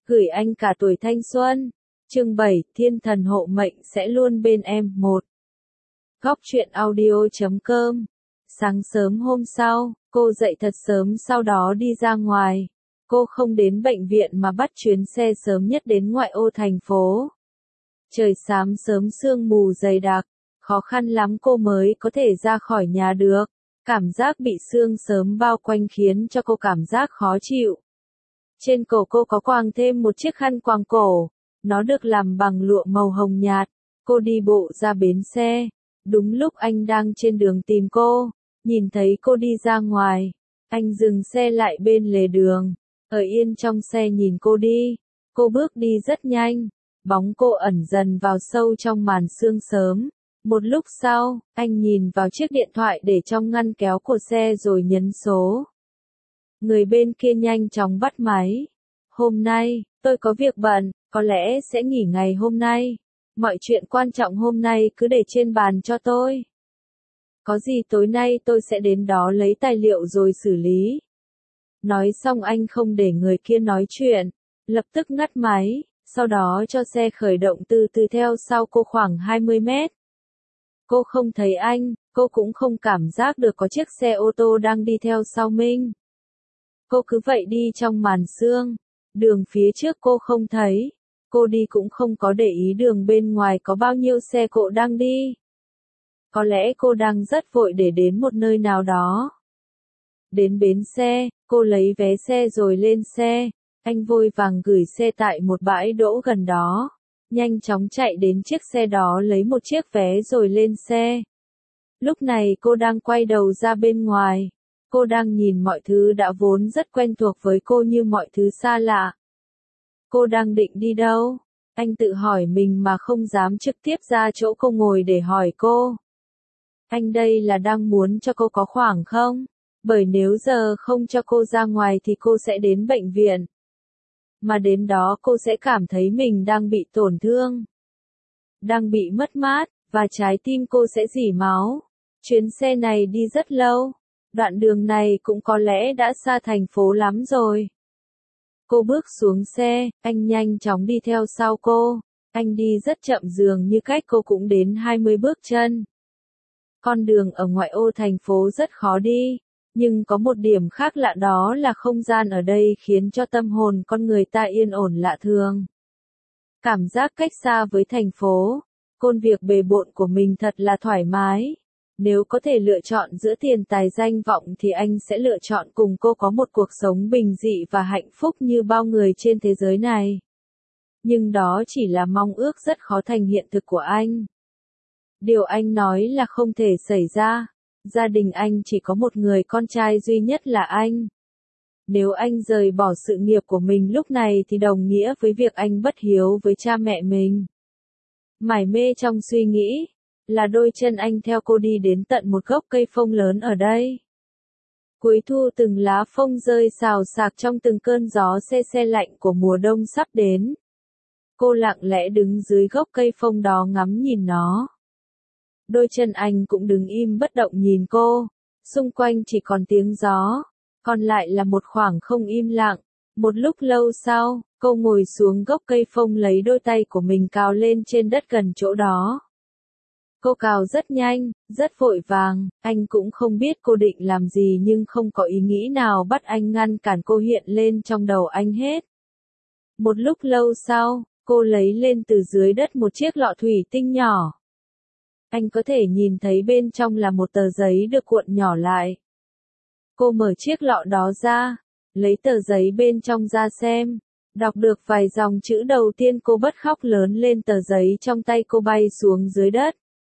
Gửi anh cả tuổi thanh xuân. Chương 7, Thiên thần hộ mệnh sẽ luôn bên em. 1. Góc truyện audio.com. Sáng sớm hôm sau, cô dậy thật sớm sau đó đi ra ngoài. Cô không đến bệnh viện mà bắt chuyến xe sớm nhất đến ngoại ô thành phố. Trời xám sớm sương mù dày đặc, khó khăn lắm cô mới có thể ra khỏi nhà được. Cảm giác bị sương sớm bao quanh khiến cho cô cảm giác khó chịu. Trên cổ cô có quàng thêm một chiếc khăn quàng cổ, nó được làm bằng lụa màu hồng nhạt. Cô đi bộ ra bến xe, đúng lúc anh đang trên đường tìm cô, nhìn thấy cô đi ra ngoài, anh dừng xe lại bên lề đường, ở yên trong xe nhìn cô đi. Cô bước đi rất nhanh, bóng cô ẩn dần vào sâu trong màn sương sớm. Một lúc sau, anh nhìn vào chiếc điện thoại để trong ngăn kéo của xe rồi nhấn số. Người bên kia nhanh chóng bắt máy. Hôm nay, tôi có việc bận, có lẽ sẽ nghỉ ngày hôm nay. Mọi chuyện quan trọng hôm nay cứ để trên bàn cho tôi. Có gì tối nay tôi sẽ đến đó lấy tài liệu rồi xử lý. Nói xong anh không để người kia nói chuyện, lập tức ngắt máy, sau đó cho xe khởi động từ từ theo sau cô khoảng 20 mét. Cô không thấy anh, cô cũng không cảm giác được có chiếc xe ô tô đang đi theo sau mình. Cô cứ vậy đi trong màn sương, đường phía trước cô không thấy, cô đi cũng không có để ý đường bên ngoài có bao nhiêu xe cộ đang đi. Có lẽ cô đang rất vội để đến một nơi nào đó. Đến bến xe, cô lấy vé xe rồi lên xe, anh vội vàng gửi xe tại một bãi đỗ gần đó. Nhanh chóng chạy đến chiếc xe đó lấy một chiếc vé rồi lên xe. Lúc này cô đang quay đầu ra bên ngoài. Cô đang nhìn mọi thứ đã vốn rất quen thuộc với cô như mọi thứ xa lạ. Cô đang định đi đâu? Anh tự hỏi mình mà không dám trực tiếp ra chỗ cô ngồi để hỏi cô. Anh đây là đang muốn cho cô có khoảng không? Bởi nếu giờ không cho cô ra ngoài thì cô sẽ đến bệnh viện. Mà đến đó cô sẽ cảm thấy mình đang bị tổn thương, đang bị mất mát, và trái tim cô sẽ rỉ máu. Chuyến xe này đi rất lâu, đoạn đường này cũng có lẽ đã xa thành phố lắm rồi. Cô bước xuống xe, anh nhanh chóng đi theo sau cô. Anh đi rất chậm dường như cách cô cũng đến 20 bước chân. Con đường ở ngoại ô thành phố rất khó đi. Nhưng có một điểm khác lạ đó là không gian ở đây khiến cho tâm hồn con người ta yên ổn lạ thường. Cảm giác cách xa với thành phố, công việc bề bộn của mình thật là thoải mái. Nếu có thể lựa chọn giữa tiền tài danh vọng thì anh sẽ lựa chọn cùng cô có một cuộc sống bình dị và hạnh phúc như bao người trên thế giới này. Nhưng đó chỉ là mong ước rất khó thành hiện thực của anh. Điều anh nói là không thể xảy ra. Gia đình anh chỉ có một người con trai duy nhất là anh. Nếu anh rời bỏ sự nghiệp của mình lúc này thì đồng nghĩa với việc anh bất hiếu với cha mẹ mình. Mải mê trong suy nghĩ, là đôi chân anh theo cô đi đến tận một gốc cây phong lớn ở đây. Cuối thu từng lá phong rơi xào xạc trong từng cơn gió se se lạnh của mùa đông sắp đến. Cô lặng lẽ đứng dưới gốc cây phong đó ngắm nhìn nó. Đôi chân anh cũng đứng im bất động nhìn cô, xung quanh chỉ còn tiếng gió, còn lại là một khoảng không im lặng. Một lúc lâu sau, cô ngồi xuống gốc cây phong lấy đôi tay của mình cào lên trên đất gần chỗ đó. Cô cào rất nhanh, rất vội vàng, anh cũng không biết cô định làm gì nhưng không có ý nghĩ nào bắt anh ngăn cản cô hiện lên trong đầu anh hết. Một lúc lâu sau, cô lấy lên từ dưới đất một chiếc lọ thủy tinh nhỏ. Anh có thể nhìn thấy bên trong là một tờ giấy được cuộn nhỏ lại. Cô mở chiếc lọ đó ra, lấy tờ giấy bên trong ra xem, đọc được vài dòng chữ đầu tiên cô bật khóc lớn lên, tờ giấy trong tay cô bay xuống dưới đất.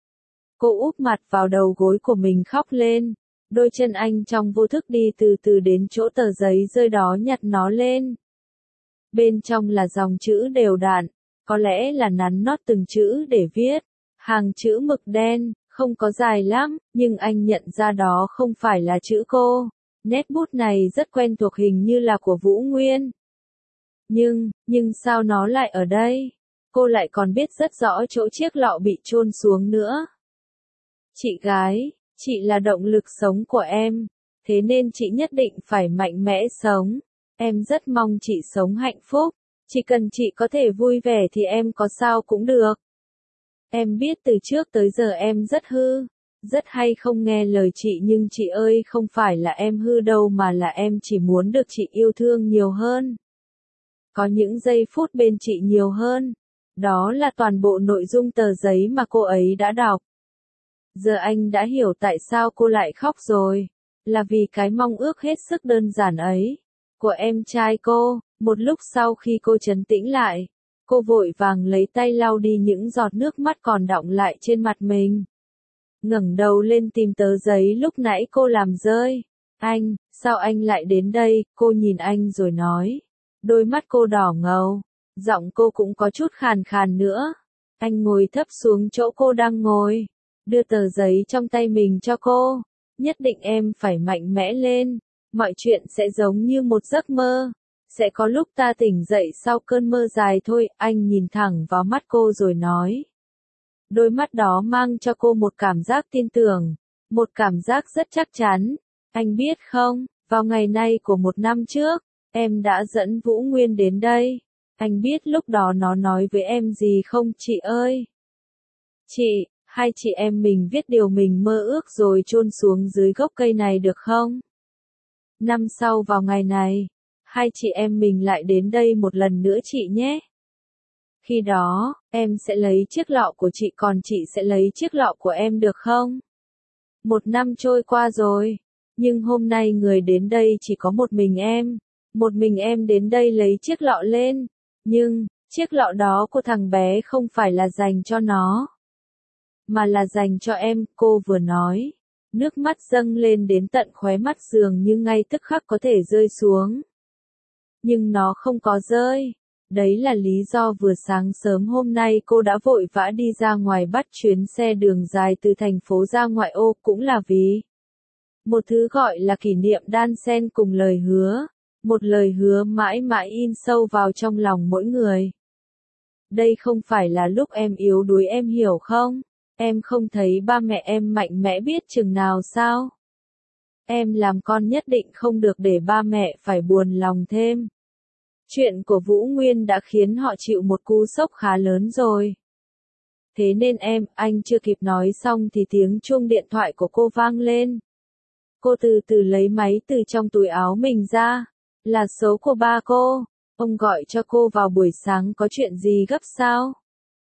Cô úp mặt vào đầu gối của mình khóc lên, đôi chân anh trong vô thức đi từ từ đến chỗ tờ giấy rơi đó nhặt nó lên. Bên trong là dòng chữ đều đặn, có lẽ là nắn nót từng chữ để viết. Hàng chữ mực đen, không có dài lắm, nhưng anh nhận ra đó không phải là chữ cô. Nét bút này rất quen thuộc, hình như là của Vũ Nguyên. Nhưng sao nó lại ở đây? Cô lại còn biết rất rõ chỗ chiếc lọ bị chôn xuống nữa. Chị gái, chị là động lực sống của em, thế nên chị nhất định phải mạnh mẽ sống. Em rất mong chị sống hạnh phúc. Chỉ cần chị có thể vui vẻ thì em có sao cũng được. Em biết từ trước tới giờ em rất hư, rất hay không nghe lời chị nhưng chị ơi không phải là em hư đâu mà là em chỉ muốn được chị yêu thương nhiều hơn. Có những giây phút bên chị nhiều hơn. Đó là toàn bộ nội dung tờ giấy mà cô ấy đã đọc. Giờ anh đã hiểu tại sao cô lại khóc rồi. Là vì cái mong ước hết sức đơn giản ấy của em trai cô. Một lúc sau khi cô trấn tĩnh lại, cô vội vàng lấy tay lau đi những giọt nước mắt còn đọng lại trên mặt mình. Ngẩng đầu lên tìm tờ giấy lúc nãy cô làm rơi. Anh, sao anh lại đến đây? Cô nhìn anh rồi nói. Đôi mắt cô đỏ ngầu, giọng cô cũng có chút khàn khàn nữa. Anh ngồi thấp xuống chỗ cô đang ngồi, đưa tờ giấy trong tay mình cho cô. Nhất định em phải mạnh mẽ lên, mọi chuyện sẽ giống như một giấc mơ. Sẽ có lúc ta tỉnh dậy sau cơn mơ dài thôi. Anh nhìn thẳng vào mắt cô rồi nói. Đôi mắt đó mang cho cô một cảm giác tin tưởng, một cảm giác rất chắc chắn. Anh biết không, vào ngày nay của một năm trước, em đã dẫn Vũ Nguyên đến đây. Anh biết lúc đó nó nói với em gì không chị ơi? Chị, hai chị em mình viết điều mình mơ ước rồi chôn xuống dưới gốc cây này được không? Năm sau vào ngày này, hai chị em mình lại đến đây một lần nữa chị nhé. Khi đó, em sẽ lấy chiếc lọ của chị còn chị sẽ lấy chiếc lọ của em được không? Một năm trôi qua rồi, nhưng hôm nay người đến đây chỉ có một mình em. Một mình em đến đây lấy chiếc lọ lên, nhưng, chiếc lọ đó của thằng bé không phải là dành cho nó, mà là dành cho em, cô vừa nói. Nước mắt dâng lên đến tận khóe mắt dường như ngay tức khắc có thể rơi xuống. Nhưng nó không có rơi. Đấy là lý do vừa sáng sớm hôm nay cô đã vội vã đi ra ngoài bắt chuyến xe đường dài từ thành phố ra ngoại ô cũng là vì một thứ gọi là kỷ niệm đan xen cùng lời hứa. Một lời hứa mãi mãi in sâu vào trong lòng mỗi người. Đây không phải là lúc em yếu đuối em hiểu không? Em không thấy ba mẹ em mạnh mẽ biết chừng nào sao? Em làm con nhất định không được để ba mẹ phải buồn lòng thêm. Chuyện của Vũ Nguyên đã khiến họ chịu một cú sốc khá lớn rồi. Thế nên anh chưa kịp nói xong thì tiếng chuông điện thoại của cô vang lên. Cô từ từ lấy máy từ trong túi áo mình ra. Là số của ba cô. Ông gọi cho cô vào buổi sáng có chuyện gì gấp sao?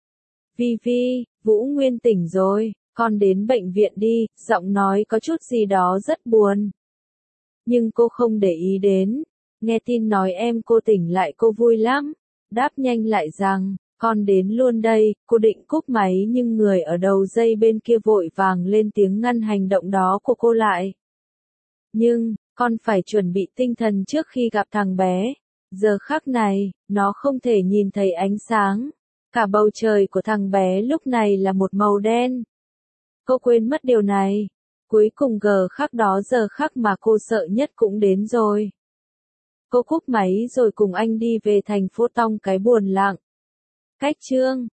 Vi, Vũ Nguyên tỉnh rồi, con đến bệnh viện đi, giọng nói có chút gì đó rất buồn. Nhưng cô không để ý đến. Nghe tin nói em cô tỉnh lại cô vui lắm. Đáp nhanh lại rằng, con đến luôn đây, cô định cúp máy nhưng người ở đầu dây bên kia vội vàng lên tiếng ngăn hành động đó của cô lại. Nhưng, con phải chuẩn bị tinh thần trước khi gặp thằng bé. Giờ khắc này, nó không thể nhìn thấy ánh sáng. Cả bầu trời của thằng bé lúc này là một màu đen. Cô quên mất điều này. Cuối cùng giờ khắc mà cô sợ nhất cũng đến rồi. Cô cúp máy rồi cùng anh đi về thành phố Tong cái buồn lặng. Cách chương